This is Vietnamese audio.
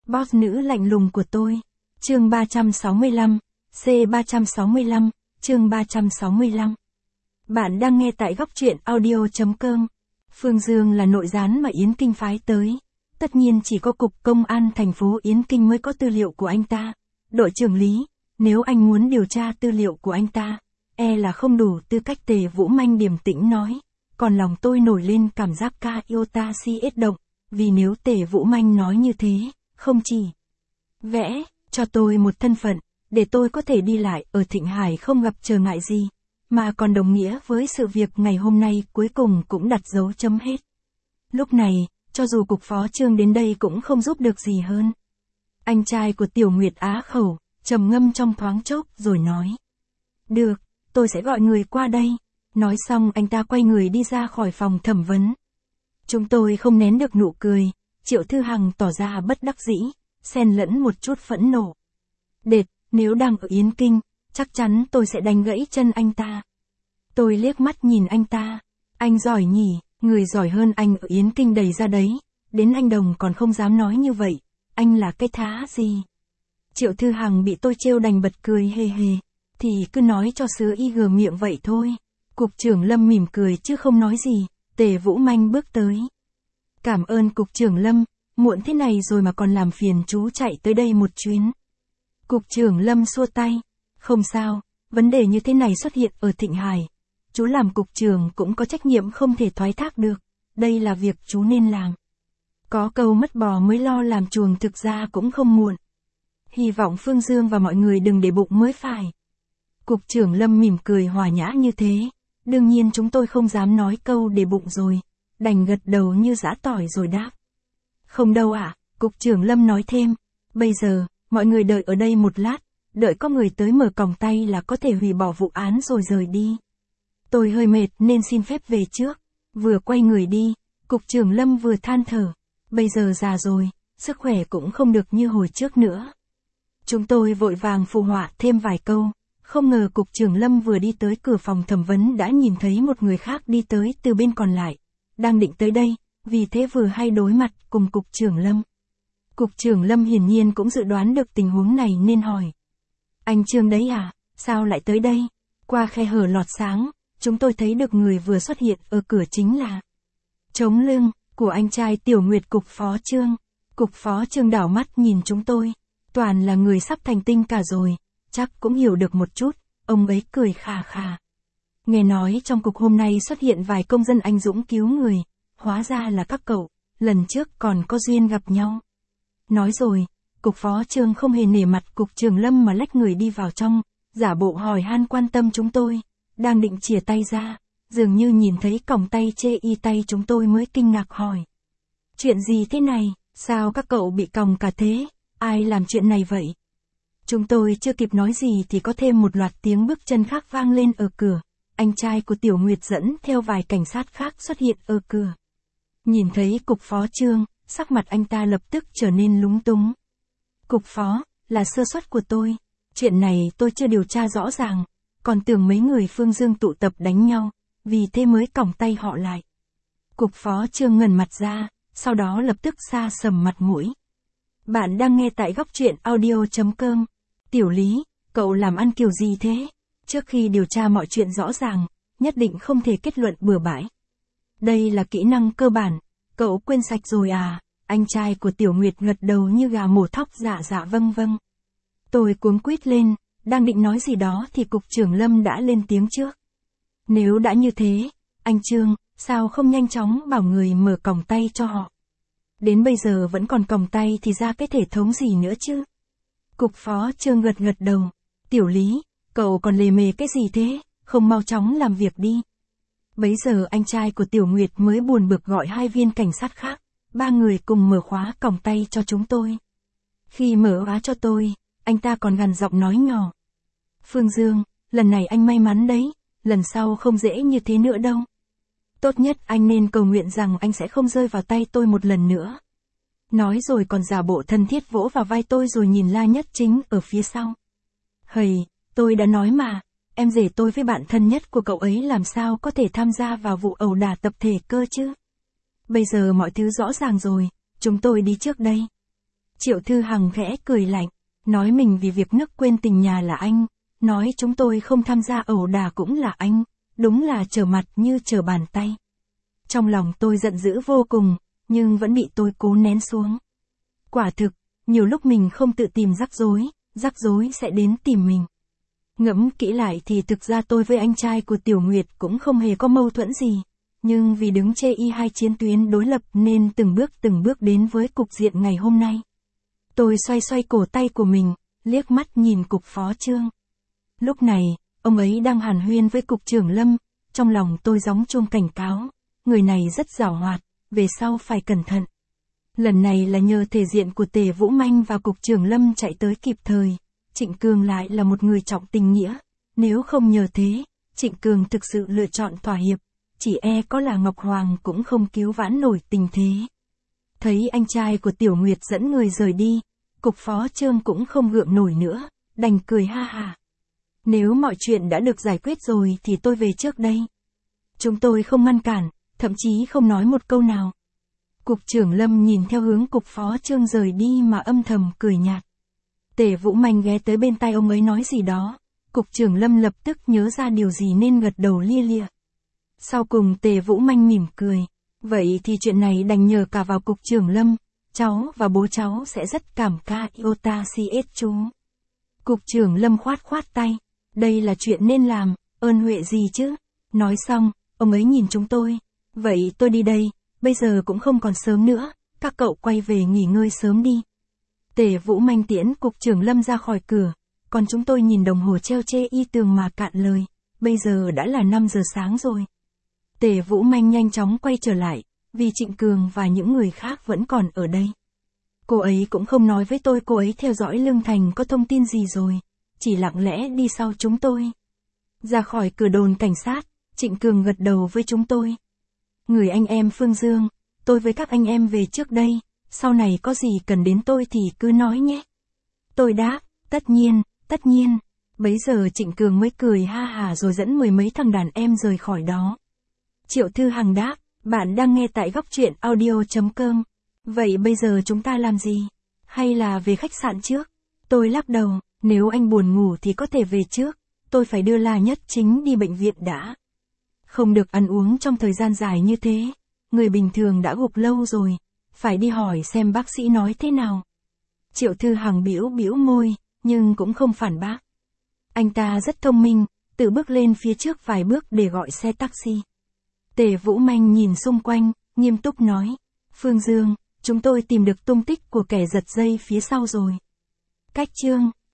Boss nữ lạnh lùng của tôi. Chương 365, C365, chương 365. Bạn đang nghe tại góc truyện audio.com. Phương Dương là nội gián mà Yến Kinh phái tới. Tất nhiên chỉ có Cục Công an thành phố Yến Kinh mới có tư liệu của anh ta. Đội trưởng Lý, nếu anh muốn điều tra tư liệu của anh ta, là không đủ tư cách. Tề Vũ Manh điềm tĩnh nói. Còn lòng tôi nổi lên cảm giác ca iota si ết động, vì nếu Tề Vũ Manh nói như thế, không chỉ vẽ cho tôi một thân phận, để tôi có thể đi lại ở Thịnh Hải không gặp trở ngại gì, mà còn đồng nghĩa với sự việc ngày hôm nay cuối cùng cũng đặt dấu chấm hết. Lúc này, cho dù Cục Phó Trương đến đây cũng không giúp được gì hơn. Anh trai của Tiểu Nguyệt á khẩu, trầm ngâm trong thoáng chốc rồi nói. Được, tôi sẽ gọi người qua đây. Nói xong anh ta quay người đi ra khỏi phòng thẩm vấn. Chúng tôi không nén được nụ cười, Triệu Thư Hằng tỏ ra bất đắc dĩ, xen lẫn một chút phẫn nộ. Đệt, nếu đang ở Yến Kinh, chắc chắn tôi sẽ đánh gãy chân anh ta. Tôi liếc mắt nhìn anh ta. Anh giỏi nhỉ, người giỏi hơn anh ở Yến Kinh đầy ra đấy. Đến anh Đồng còn không dám nói như vậy. Anh là cái thá gì? Triệu Thư Hằng bị tôi trêu đành bật cười hề hề. Thì cứ nói cho sứ y gờ miệng vậy thôi. Cục trưởng Lâm mỉm cười chứ không nói gì. Tề Vũ Manh bước tới. Cảm ơn Cục trưởng Lâm, muộn thế này rồi mà còn làm phiền chú chạy tới đây một chuyến. Cục trưởng Lâm xua tay. Không sao, vấn đề như thế này xuất hiện ở Thịnh Hải. Chú làm cục trưởng cũng có trách nhiệm không thể thoái thác được. Đây là việc chú nên làm. Có câu mất bò mới lo làm chuồng, thực ra cũng không muộn. Hy vọng Phương Dương và mọi người đừng để bụng mới phải. Cục trưởng Lâm mỉm cười hòa nhã như thế. Đương nhiên chúng tôi không dám nói câu để bụng rồi. Đành gật đầu như giã tỏi rồi đáp. Không đâu ạ, Cục trưởng Lâm nói thêm. Bây giờ, mọi người đợi ở đây một lát. Đợi có người tới mở còng tay là có thể hủy bỏ vụ án rồi rời đi. Tôi hơi mệt nên xin phép về trước. Vừa quay người đi, Cục trưởng Lâm vừa than thở. Bây giờ già rồi, sức khỏe cũng không được như hồi trước nữa. Chúng tôi vội vàng phụ họa thêm vài câu. Không ngờ Cục trưởng Lâm vừa đi tới cửa phòng thẩm vấn đã nhìn thấy một người khác đi tới từ bên còn lại. Đang định tới đây, vì thế vừa hay đối mặt cùng Cục trưởng Lâm. Cục trưởng Lâm hiển nhiên cũng dự đoán được tình huống này nên hỏi. Anh Trương đấy à, sao lại tới đây? Qua khe hở lọt sáng, chúng tôi thấy được người vừa xuất hiện ở cửa chính là Trống Lưng, của anh trai Tiểu Nguyệt Cục Phó Trương. Cục Phó Trương đảo mắt nhìn chúng tôi. Toàn là người sắp thành tinh cả rồi, chắc cũng hiểu được một chút, ông ấy cười khà khà. Nghe nói trong cục hôm nay xuất hiện vài công dân anh dũng cứu người, hóa ra là các cậu, lần trước còn có duyên gặp nhau. Nói rồi, Cục Phó Trương không hề nể mặt Cục trưởng Lâm mà lách người đi vào trong, giả bộ hỏi han quan tâm chúng tôi, đang định chìa tay ra, dường như nhìn thấy còng tay chê y tay chúng tôi mới kinh ngạc hỏi. Chuyện gì thế này, sao các cậu bị còng cả thế, ai làm chuyện này vậy? Chúng tôi chưa kịp nói gì thì có thêm một loạt tiếng bước chân khác vang lên ở cửa. Anh trai của Tiểu Nguyệt dẫn theo vài cảnh sát khác xuất hiện ở cửa. Nhìn thấy Cục Phó Trương, sắc mặt anh ta lập tức trở nên lúng túng. Cục Phó, là sơ suất của tôi. Chuyện này tôi chưa điều tra rõ ràng, còn tưởng mấy người Phương Dương tụ tập đánh nhau, vì thế mới còng tay họ lại. Cục Phó Trương ngẩn mặt ra, sau đó lập tức sa sầm mặt mũi. Bạn đang nghe tại góc truyện audio.com. Tiểu Lý, cậu làm ăn kiểu gì thế? Trước khi điều tra mọi chuyện rõ ràng, nhất định không thể kết luận bừa bãi. Đây là kỹ năng cơ bản, cậu quên sạch rồi à? Anh trai của Tiểu Nguyệt gật đầu như gà mổ thóc dạ dạ vâng vâng. Tôi cuống quýt lên, đang định nói gì đó thì Cục trưởng Lâm đã lên tiếng trước. Nếu đã như thế, anh Trương, sao không nhanh chóng bảo người mở còng tay cho họ? Đến bây giờ vẫn còn còng tay thì ra cái thể thống gì nữa chứ? Cục Phó Trương gật gật đầu. Tiểu Lý, cậu còn lề mề cái gì thế, không mau chóng làm việc đi. Bấy giờ anh trai của Tiểu Nguyệt mới buồn bực gọi hai viên cảnh sát khác, ba người cùng mở khóa còng tay cho chúng tôi. Khi mở khóa cho tôi, anh ta còn gằn giọng nói nhỏ. Phương Dương, lần này anh may mắn đấy, lần sau không dễ như thế nữa đâu. Tốt nhất anh nên cầu nguyện rằng anh sẽ không rơi vào tay tôi một lần nữa. Nói rồi còn giả bộ thân thiết vỗ vào vai tôi rồi nhìn La Nhất Chính ở phía sau. Hầy, tôi đã nói mà, em rể tôi với bạn thân nhất của cậu ấy làm sao có thể tham gia vào vụ ẩu đả tập thể cơ chứ. Bây giờ mọi thứ rõ ràng rồi, chúng tôi đi trước đây. Triệu Thư Hằng khẽ cười lạnh, nói mình vì việc nức quên tình nhà là anh, nói chúng tôi không tham gia ẩu đả cũng là anh, đúng là trở mặt như trở bàn tay. Trong lòng tôi giận dữ vô cùng, nhưng vẫn bị tôi cố nén xuống. Quả thực, nhiều lúc mình không tự tìm rắc rối sẽ đến tìm mình. Ngẫm kỹ lại thì thực ra tôi với anh trai của Tiểu Nguyệt cũng không hề có mâu thuẫn gì. Nhưng vì đứng chê y hai chiến tuyến đối lập nên từng bước đến với cục diện ngày hôm nay. Tôi xoay cổ tay của mình, liếc mắt nhìn cục phó Trương. Lúc này, ông ấy đang hàn huyên với cục trưởng Lâm, trong lòng tôi gióng chuông cảnh cáo. Người này rất giàu hoạt, về sau phải cẩn thận. Lần này là nhờ thể diện của Tề Vũ Manh và cục trưởng Lâm chạy tới kịp thời. Trịnh Cường lại là một người trọng tình nghĩa. Nếu không nhờ thế, Trịnh Cường thực sự lựa chọn thỏa hiệp. Chỉ có là Ngọc Hoàng cũng không cứu vãn nổi tình thế. Thấy anh trai của Tiểu Nguyệt dẫn người rời đi, cục phó Trương cũng không gượng nổi nữa, đành cười ha ha. Nếu mọi chuyện đã được giải quyết rồi thì tôi về trước đây. Chúng tôi không ngăn cản, thậm chí không nói một câu nào. Cục trưởng Lâm nhìn theo hướng cục phó Trương rời đi mà âm thầm cười nhạt. Tề Vũ Manh ghé tới bên tai ông ấy nói gì đó. Cục trưởng Lâm lập tức nhớ ra điều gì nên gật đầu lia lịa. Sau cùng Tề Vũ Manh mỉm cười. Vậy thì chuyện này đành nhờ cả vào cục trưởng Lâm. Cháu và bố cháu sẽ rất cảm ca iota cs chú. Cục trưởng Lâm khoát tay. Đây là chuyện nên làm, ơn huệ gì chứ. Nói xong, ông ấy nhìn chúng tôi. Vậy tôi đi đây, bây giờ cũng không còn sớm nữa, các cậu quay về nghỉ ngơi sớm đi. Tề Vũ Manh tiễn cục trưởng Lâm ra khỏi cửa, còn chúng tôi nhìn đồng hồ treo chê y tường mà cạn lời, bây giờ đã là 5 giờ sáng rồi. Tề Vũ Manh nhanh chóng quay trở lại, vì Trịnh Cường và những người khác vẫn còn ở đây. Cô ấy cũng không nói với tôi cô ấy theo dõi Lương Thành có thông tin gì rồi, chỉ lặng lẽ đi sau chúng tôi. Ra khỏi cửa đồn cảnh sát, Trịnh Cường gật đầu với chúng tôi. Người anh em Phương Dương, tôi với các anh em về trước đây, sau này có gì cần đến tôi thì cứ nói nhé. Tôi đáp, tất nhiên. Bấy giờ Trịnh Cường mới cười ha hả rồi dẫn 10 mấy thằng đàn em rời khỏi đó. Triệu Thư Hằng đáp, bạn đang nghe tại góc truyện audio.com. Vậy bây giờ chúng ta làm gì? Hay là về khách sạn trước? Tôi lắc đầu, nếu anh buồn ngủ thì có thể về trước, tôi phải đưa La Nhất Chính đi bệnh viện đã. Không được ăn uống trong thời gian dài như thế, người bình thường đã gục lâu rồi, phải đi hỏi xem bác sĩ nói thế nào. Triệu Thư Hằng bĩu môi, nhưng cũng không phản bác. Anh ta rất thông minh, tự bước lên phía trước vài bước để gọi xe taxi. Tề Vũ Manh nhìn xung quanh, nghiêm túc nói, Phương Dương, chúng tôi tìm được tung tích của kẻ giật dây phía sau rồi. Cách Trương